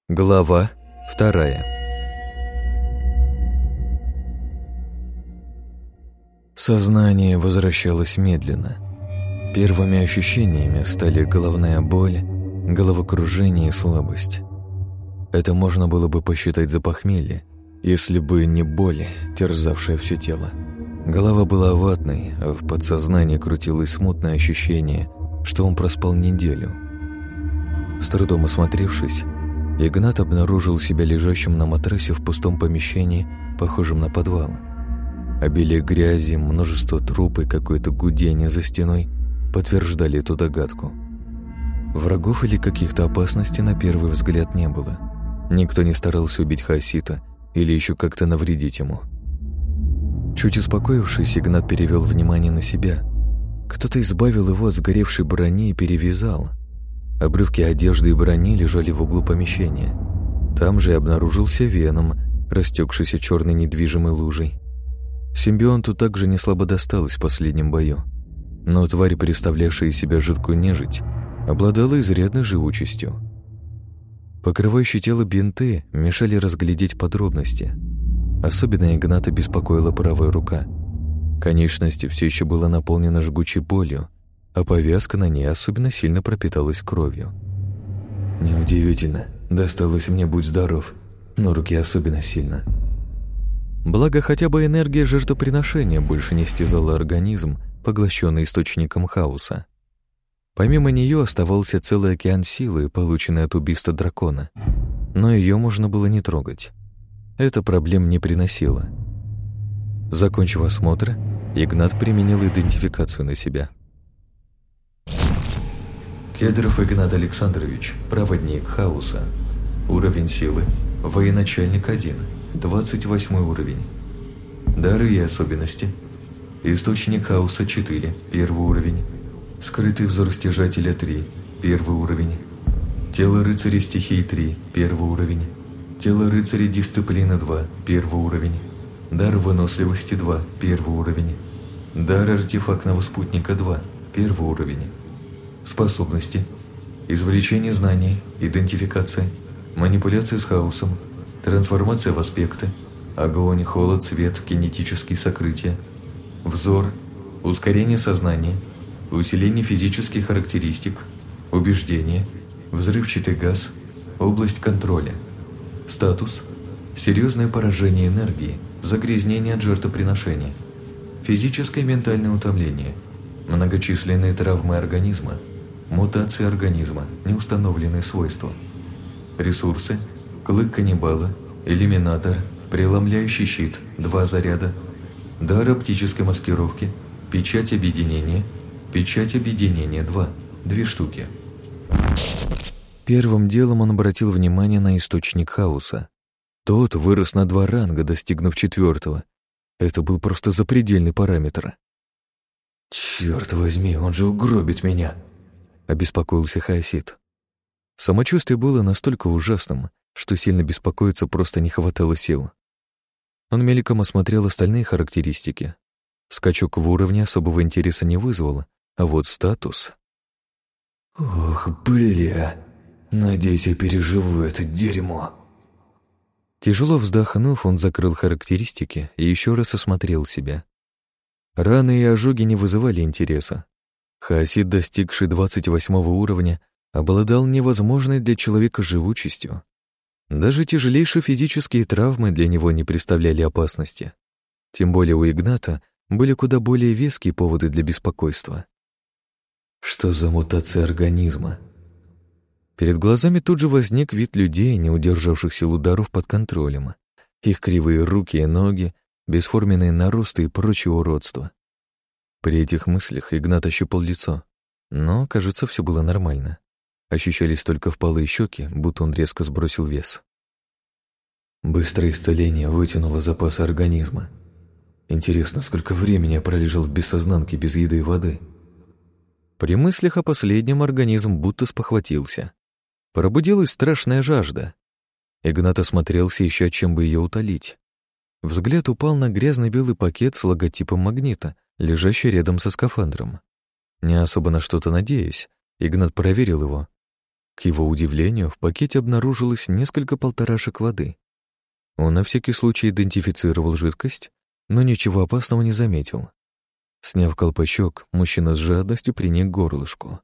Глава 2. Сознание возвращалось медленно. Первыми ощущениями стали головная боль, головокружение и слабость. Это можно было бы посчитать за похмелье, если бы не боль, терзавшая все тело. Голова была ватной, а в подсознании крутилось смутное ощущение, что он проспал неделю. С трудом осмотревшись, Игнат обнаружил себя лежащим на матрасе в пустом помещении, похожем на подвал. Обилие грязи, множество труп и какое-то гудение за стеной подтверждали эту догадку. Врагов или каких-то опасностей на первый взгляд не было. Никто не старался убить Хаосита или еще как-то навредить ему. Чуть успокоившись, Игнат перевел внимание на себя. Кто-то избавил его от сгоревшей брони и перевязал. Обрывки одежды и брони лежали в углу помещения. Там же и обнаружился Веном, растекшийся черной недвижимой лужей. Симбионту также неслабо досталось в последнем бою. Но тварь, представлявшая из себя жидкую нежить, обладала изрядной живучестью. Покрывающие тело бинты мешали разглядеть подробности. Особенно Игната беспокоила правая рука. Конечность все еще была наполнена жгучей болью, а повязка на ней особенно сильно пропиталась кровью. Неудивительно, досталось мне будь здоров, но руки особенно сильно. Благо, хотя бы энергия жертвоприношения больше не стязала организм, поглощенный источником хаоса. Помимо нее оставался целый океан силы, полученный от убийства дракона, но ее можно было не трогать. Это проблем не приносило. Закончив осмотр, Игнат применил идентификацию на себя. Кедров Игнат Александрович, проводник хаоса. Уровень силы. Военачальник 1, 28 уровень. Дары и особенности. Источник хаоса 4, 1 уровень. Скрытый взор стяжателя 3, 1 уровень. Тело рыцаря стихии 3, 1 уровень. Тело рыцаря дисциплины 2, 1 уровень. Дар выносливости 2, 1 уровень. Дар артефактного спутника 2, 1 уровень. Способности. Извлечение знаний, идентификация, манипуляция с хаосом, трансформация в аспекты, огонь, холод, свет, кинетические сокрытия, взор, ускорение сознания, усиление физических характеристик, убеждение, взрывчатый газ, область контроля. Статус. Серьезное поражение энергии, загрязнение от жертвоприношения, физическое и ментальное утомление, многочисленные травмы организма, мутации организма, неустановленные свойства. Ресурсы. Клык каннибала, иллюминатор, преломляющий щит, 2 заряда, дар оптической маскировки, печать объединения 2, 2 штуки. Первым делом он обратил внимание на источник хаоса. Тот вырос на 2 ранга, достигнув 4-го. Это был просто запредельный параметр. «Черт возьми, он же угробит меня!» — обеспокоился Хаосит. Самочувствие было настолько ужасным, что сильно беспокоиться просто не хватало сил. Он мельком осмотрел остальные характеристики. Скачок в уровне особого интереса не вызвал, а вот статус... «Ох, бля! Надеюсь, я переживу это дерьмо!» Тяжело вздохнув, он закрыл характеристики и еще раз осмотрел себя. Раны и ожоги не вызывали интереса. Хаосит, достигший 28 уровня, обладал невозможной для человека живучестью. Даже тяжелейшие физические травмы для него не представляли опасности. Тем более у Игната были куда более веские поводы для беспокойства. Что за мутация организма? Перед глазами тут же возник вид людей, не удержавших сил ударов под контролем. Их кривые руки и ноги, бесформенные наросты и прочее уродство. При этих мыслях Игнат ощупал лицо, но, кажется, все было нормально. Ощущались только впалые щеки, будто он резко сбросил вес. Быстрое исцеление вытянуло запасы организма. Интересно, сколько времени я пролежал в бессознанке без еды и воды? При мыслях о последнем организм будто спохватился. Пробудилась страшная жажда. Игнат осмотрелся, ища чем бы ее утолить. Взгляд упал на грязный белый пакет с логотипом магнита, лежащий рядом со скафандром. Не особо на что-то надеясь, Игнат проверил его. К его удивлению, в пакете обнаружилось несколько полторашек воды. Он на всякий случай идентифицировал жидкость, но ничего опасного не заметил. Сняв колпачок, мужчина с жадностью приник к горлышку.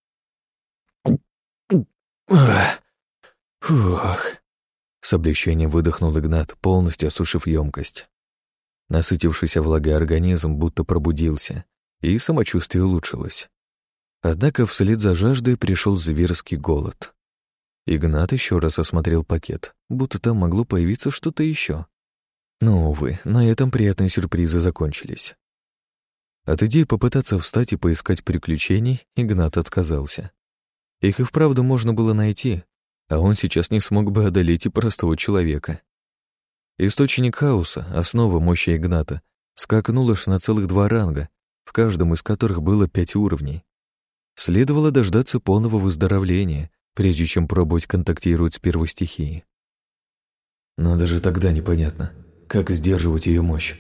Фух. С облегчением выдохнул Игнат, полностью осушив емкость. Насытившийся влагой организм будто пробудился, и самочувствие улучшилось. Однако вслед за жаждой пришел зверский голод. Игнат еще раз осмотрел пакет, будто там могло появиться что-то еще. Но, увы, на этом приятные сюрпризы закончились. От идеи попытаться встать и поискать приключений Игнат отказался. Их и вправду можно было найти, а он сейчас не смог бы одолеть и простого человека. Источник хаоса, основа мощи Игната, скакнул аж на целых 2 ранга, в каждом из которых было 5 уровней. Следовало дождаться полного выздоровления, прежде чем пробовать контактировать с первой стихией. Но даже тогда непонятно, как сдерживать ее мощь.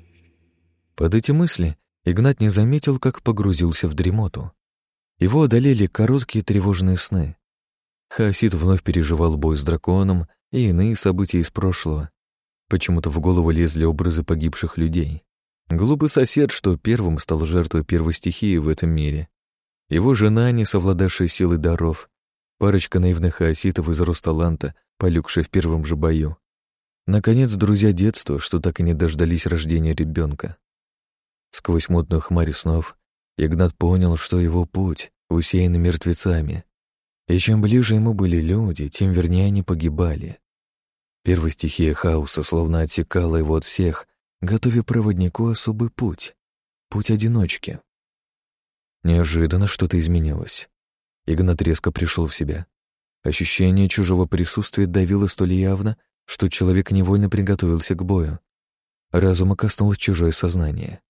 Под эти мысли Игнат не заметил, как погрузился в дремоту. Его одолели короткие тревожные сны. Хаосид вновь переживал бой с драконом и иные события из прошлого. Почему-то в голову лезли образы погибших людей. Глупый сосед, что первым стал жертвой первой стихии в этом мире. Его жена, не совладавшая силой даров. Парочка наивных хаоситов из Росталанта, полюгшая в первом же бою. Наконец, друзья детства, что так и не дождались рождения ребенка. Сквозь мутную хмарь снов Игнат понял, что его путь усеян мертвецами. И чем ближе ему были люди, тем вернее они погибали. Первая стихия хаоса словно отсекала его от всех, готовя проводнику особый путь. Путь одиночки. Неожиданно что-то изменилось. Игнат резко пришел в себя. Ощущение чужого присутствия давило столь явно, что человек невольно приготовился к бою. Разума коснулось чужое сознание.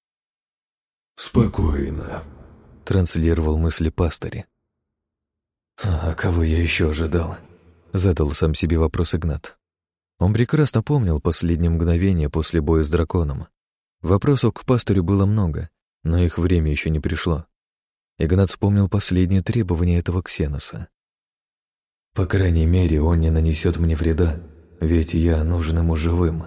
«Спокойно», — транслировал мысли пастыря. «А кого я еще ожидал?» — задал сам себе вопрос Игнат. Он прекрасно помнил последние мгновения после боя с драконом. Вопросов к пастырю было много, но их время еще не пришло. Игнат вспомнил последние требования этого ксеноса. «По крайней мере, он не нанесет мне вреда, ведь я нужен ему живым».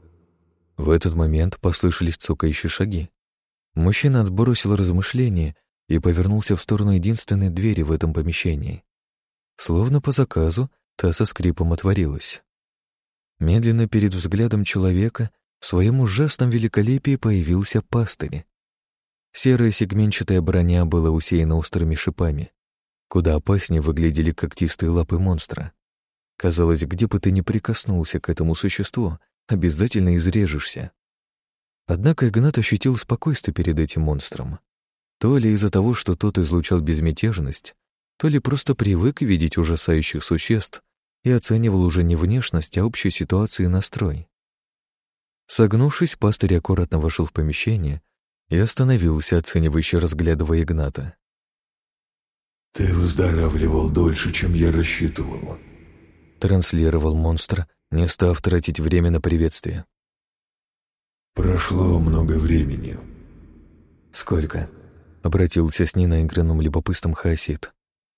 В этот момент послышались цокающие шаги. Мужчина отбросил размышления и повернулся в сторону единственной двери в этом помещении. Словно по заказу, та со скрипом отворилась. Медленно перед взглядом человека в своем ужасном великолепии появился пастырь. Серая сегментчатая броня была усеяна острыми шипами. Куда опаснее выглядели когтистые лапы монстра. Казалось, где бы ты ни прикоснулся к этому существу, обязательно изрежешься. Однако Игнат ощутил спокойствие перед этим монстром. То ли из-за того, что тот излучал безмятежность, то ли просто привык видеть ужасающих существ и оценивал уже не внешность, а общую ситуацию и настрой. Согнувшись, пастырь аккуратно вошел в помещение и остановился, оценивающе разглядывая Игната. «Ты выздоравливал дольше, чем я рассчитывал», — транслировал монстр, не став тратить время на приветствие. «Прошло много времени». «Сколько?» — обратился с ненаигранным любопытством хаосит.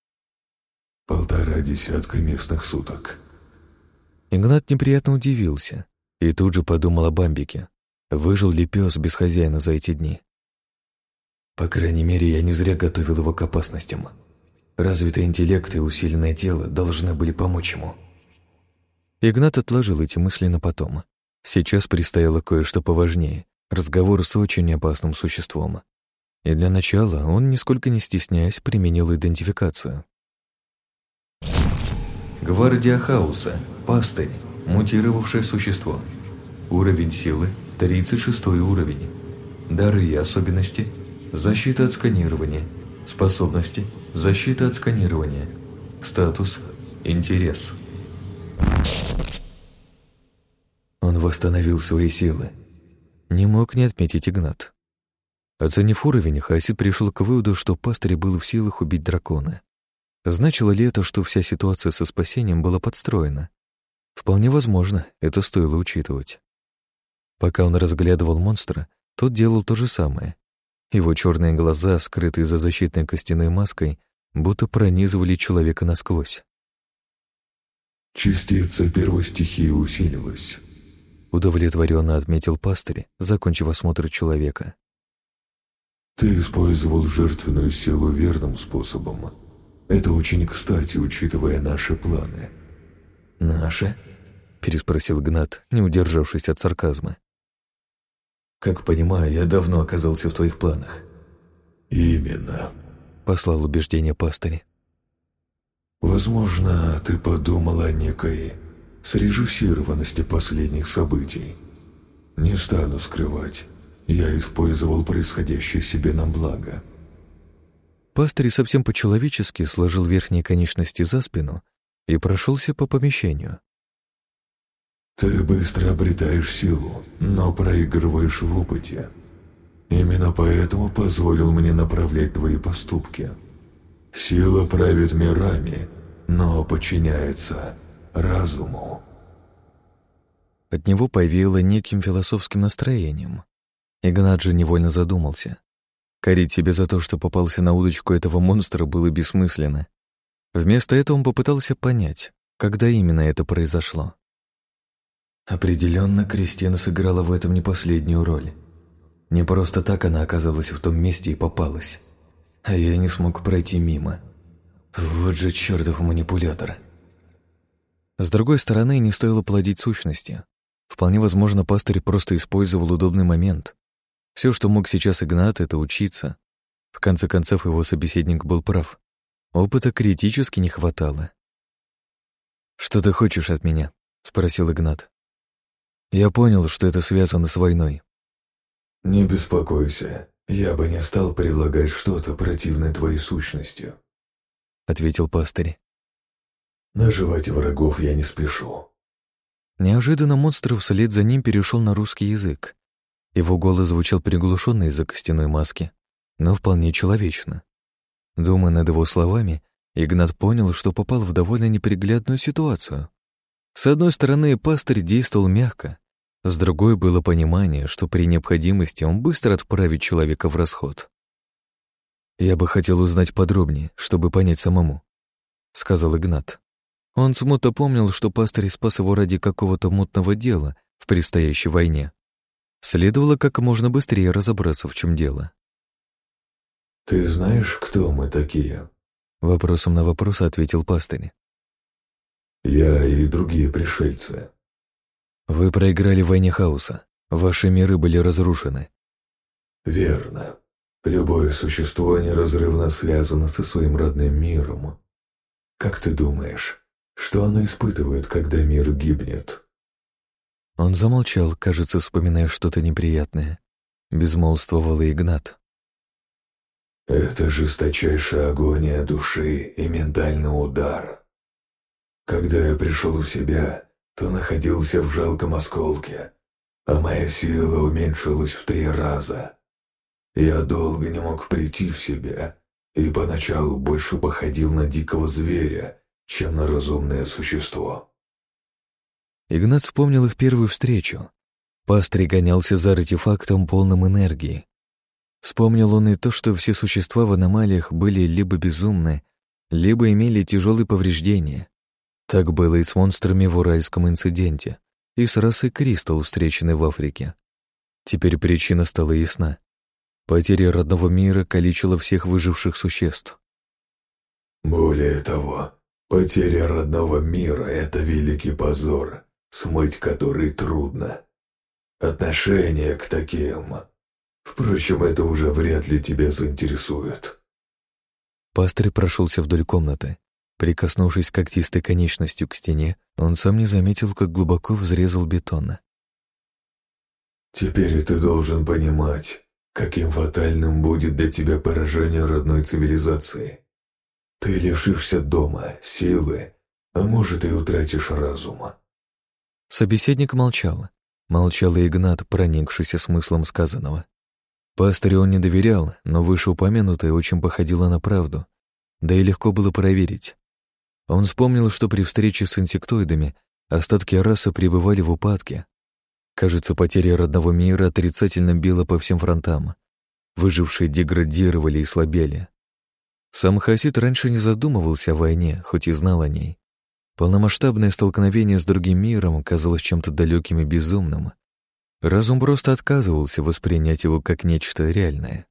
1,5 десятка местных суток». Игнат неприятно удивился и тут же подумал о Бамбике. Выжил ли пес без хозяина за эти дни? По крайней мере, я не зря готовил его к опасностям. Развитый интеллект и усиленное тело должны были помочь ему. Игнат отложил эти мысли на потом. Сейчас предстояло кое-что поважнее — разговор с очень опасным существом. И для начала он, нисколько не стесняясь, применил идентификацию. Гвардия хаоса, пастырь, мутировавшее существо. Уровень силы — 36 уровень. Дары и особенности — защита от сканирования. Способности — защита от сканирования. Статус — интерес. Он восстановил свои силы. Не мог не отметить Игнат. Оценив уровень, хаосит пришел к выводу, что пастырь был в силах убить дракона. Значило ли это, что вся ситуация со спасением была подстроена? Вполне возможно, это стоило учитывать. Пока он разглядывал монстра, тот делал то же самое. Его черные глаза, скрытые за защитной костяной маской, будто пронизывали человека насквозь. Частица первой стихии усилилась. Удовлетворенно отметил пастырь, закончив осмотр человека. Ты использовал жертвенную силу верным способом. Это очень кстати, учитывая наши планы. «Наши?» — переспросил Игнат, не удержавшись от сарказма. «Как понимаю, я давно оказался в твоих планах». Именно. Послал убеждение пастырь. Возможно, ты подумал о некой срежиссированности последних событий. Не стану скрывать, я использовал происходящее себе на благо. Пастырь совсем по-человечески сложил верхние конечности за спину и прошелся по помещению. Ты быстро обретаешь силу, но проигрываешь в опыте. Именно поэтому позволил мне направлять твои поступки. Сила правит мирами, но подчиняется разуму. От него повеяло неким философским настроением. Игнат же невольно задумался. Корить себя за то, что попался на удочку этого монстра, было бессмысленно. Вместо этого он попытался понять, когда именно это произошло. Определенно, Кристина сыграла в этом не последнюю роль. Не просто так она оказалась в том месте и попалась. А я не смог пройти мимо. Вот же чертов манипулятор. С другой стороны, не стоило плодить сущности. Вполне возможно, пастырь просто использовал удобный момент. Все, что мог сейчас Игнат, это учиться. В конце концов, его собеседник был прав. Опыта критически не хватало. «Что ты хочешь от меня?» — спросил Игнат. «Я понял, что это связано с войной». Не беспокойся, я бы не стал предлагать что-то противное твоей сущности, ответил пастырь. Наживать врагов я не спешу. Неожиданно монстр вслед за ним перешел на русский язык. Его голос звучал приглушенно из-за костяной маски, но вполне человечно. Думая над его словами, Игнат понял, что попал в довольно неприглядную ситуацию. С одной стороны, пастырь действовал мягко, с другой было понимание, что при необходимости он быстро отправит человека в расход. «Я бы хотел узнать подробнее, чтобы понять самому», — сказал Игнат. Он смутно помнил, что пастырь спас его ради какого-то мутного дела в предстоящей войне. Следовало как можно быстрее разобраться, в чем дело. «Ты знаешь, кто мы такие?» Вопросом на вопрос ответил пастырь. «Я и другие пришельцы». «Вы проиграли в войне хаоса. Ваши миры были разрушены». «Верно. Любое существо неразрывно связано со своим родным миром. Как ты думаешь, что оно испытывает, когда мир гибнет?» Он замолчал, кажется, вспоминая что-то неприятное. Безмолвствовал и Игнат. «Это жесточайшая агония души и ментальный удар. Когда я пришел в себя, то находился в жалком осколке, а моя сила уменьшилась в 3 раза. Я долго не мог прийти в себя и поначалу больше походил на дикого зверя, чем на разумное существо». Игнат вспомнил их первую встречу. Пастырь гонялся за артефактом, полным энергии. Вспомнил он и то, что все существа в аномалиях были либо безумны, либо имели тяжелые повреждения. Так было и с монстрами в Уральском инциденте, и с расой Кристалл, встреченной в Африке. Теперь причина стала ясна. Потеря родного мира калечила всех выживших существ. «Более того, потеря родного мира — это великий позор, смыть который трудно. Отношение к таким... Впрочем, это уже вряд ли тебя заинтересует». Пастырь прошелся вдоль комнаты. Прикоснувшись когтистой конечностью к стене, он сам не заметил, как глубоко взрезал бетон. «Теперь ты должен понимать, каким фатальным будет для тебя поражение родной цивилизации. Ты лишишься дома, силы, а может и утратишь разума». Собеседник молчал. Молчал и Игнат, проникшийся смыслом сказанного. Пастырю он не доверял, но вышеупомянутое очень походило на правду, да и легко было проверить. Он вспомнил, что при встрече с инсектоидами остатки расы пребывали в упадке. Кажется, потеря родного мира отрицательно била по всем фронтам. Выжившие деградировали и слабели. Сам Хасид раньше не задумывался о войне, хоть и знал о ней. Полномасштабное столкновение с другим миром казалось чем-то далеким и безумным. Разум просто отказывался воспринять его как нечто реальное.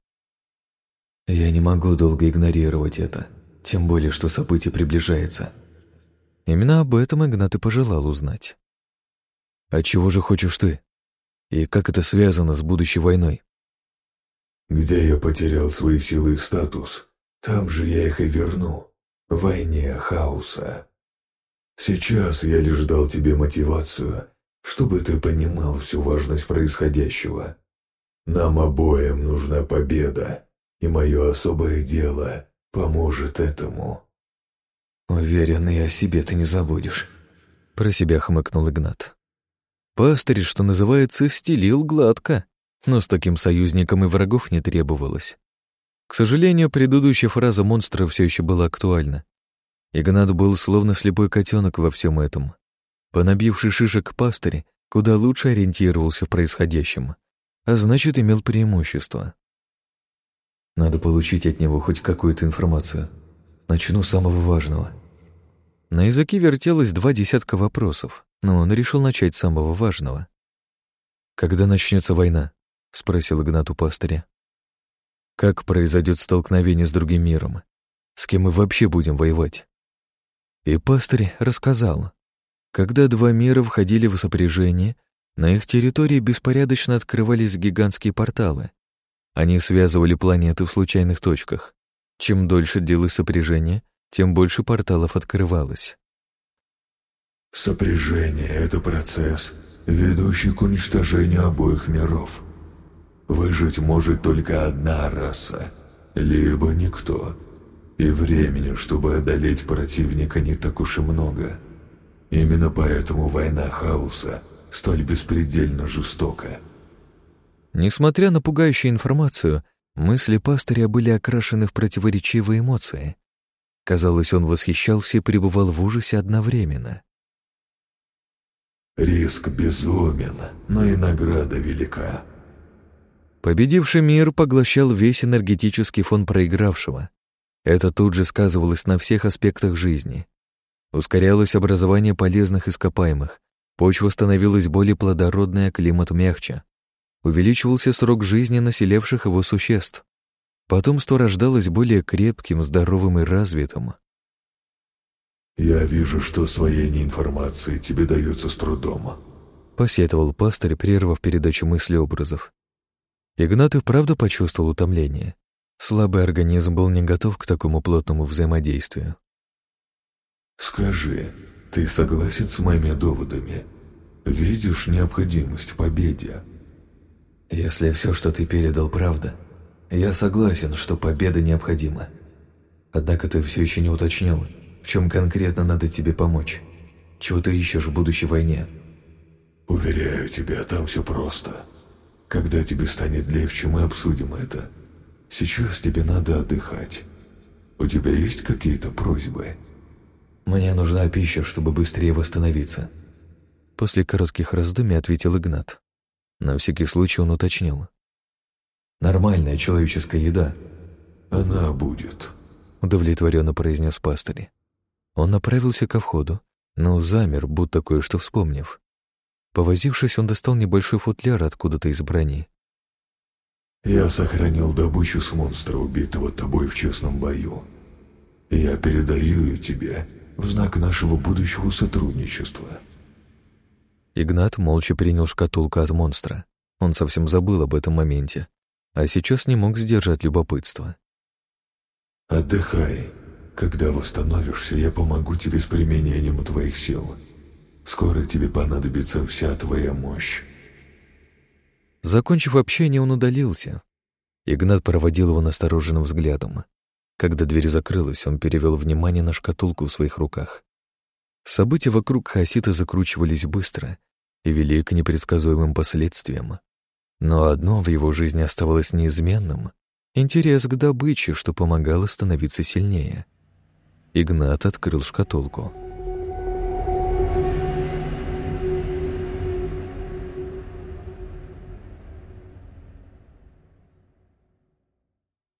«Я не могу долго игнорировать это, тем более, что событие приближается». Именно об этом Игнат и пожелал узнать. «А чего же хочешь ты? И как это связано с будущей войной?» «Где я потерял свои силы и статус, там же я их и верну, в войне хаоса. Сейчас я лишь дал тебе мотивацию, чтобы ты понимал всю важность происходящего. Нам обоим нужна победа, и мое особое дело поможет этому». «Уверен, и о себе ты не забудешь», — про себя хмыкнул Игнат. Пастырь, что называется, стелил гладко, но с таким союзником и врагов не требовалось. К сожалению, предыдущая фраза монстра все еще была актуальна. Игнат был словно слепой котенок во всем этом. Понабивший шишек пастырь куда лучше ориентировался в происходящем, а значит, имел преимущество. Надо получить от него хоть какую-то информацию. Начну с самого важного. На языке вертелось 20 вопросов, но он решил начать с самого важного. «Когда начнется война?» — спросил Игнат у пастыря. «Как произойдет столкновение с другим миром? С кем мы вообще будем воевать?» И пастырь рассказал. Когда два мира входили в сопряжение, на их территории беспорядочно открывались гигантские порталы. Они связывали планеты в случайных точках. Чем дольше длилось сопряжение, тем больше порталов открывалось. Сопряжение — это процесс, ведущий к уничтожению обоих миров. Выжить может только одна раса, либо никто. И времени, чтобы одолеть противника, не так уж и много. Именно поэтому война хаоса столь беспредельно жестока. Несмотря на пугающую информацию, мысли пастыря были окрашены в противоречивые эмоции. Казалось, он восхищался и пребывал в ужасе одновременно. Риск безумен, но и награда велика. Победивший мир поглощал весь энергетический фон проигравшего. Это тут же сказывалось на всех аспектах жизни. Ускорялось образование полезных ископаемых, почва становилась более плодородной, а климат мягче. Увеличивался срок жизни населявших его существ. Потомство рождалось более крепким, здоровым и развитым. «Я вижу, что освоение информации тебе дается с трудом», — посетовал пастырь, прервав передачу мыслеобразов. Игнат и правда почувствовал утомление. Слабый организм был не готов к такому плотному взаимодействию. «Скажи, ты согласен с моими доводами? Видишь необходимость в победе?» «Если все, что ты передал, правда, я согласен, что победа необходима. Однако ты все еще не уточнил, в чем конкретно надо тебе помочь. Чего ты ищешь в будущей войне?» «Уверяю тебя, там все просто. Когда тебе станет легче, мы обсудим это. Сейчас тебе надо отдыхать. У тебя есть какие-то просьбы?» «Мне нужна пища, чтобы быстрее восстановиться». После коротких раздумий ответил Игнат. На всякий случай он уточнил. «Нормальная человеческая еда». «Она будет», — удовлетворенно произнес пастырь. Он направился ко входу, но замер, будто кое-что вспомнив. Повозившись, он достал небольшой футляр откуда-то из брони. «Я сохранил добычу с монстра, убитого тобой в честном бою. Я передаю ее тебе в знак нашего будущего сотрудничества». Игнат молча принял шкатулку от монстра. Он совсем забыл об этом моменте, а сейчас не мог сдержать любопытство. «Отдыхай. Когда восстановишься, я помогу тебе с применением твоих сил. Скоро тебе понадобится вся твоя мощь». Закончив общение, он удалился. Игнат проводил его настороженным взглядом. Когда дверь закрылась, он перевел внимание на шкатулку в своих руках. События вокруг Хасита закручивались быстро и вели к непредсказуемым последствиям. Но одно в его жизни оставалось неизменным — интерес к добыче, что помогало становиться сильнее. Игнат открыл шкатулку.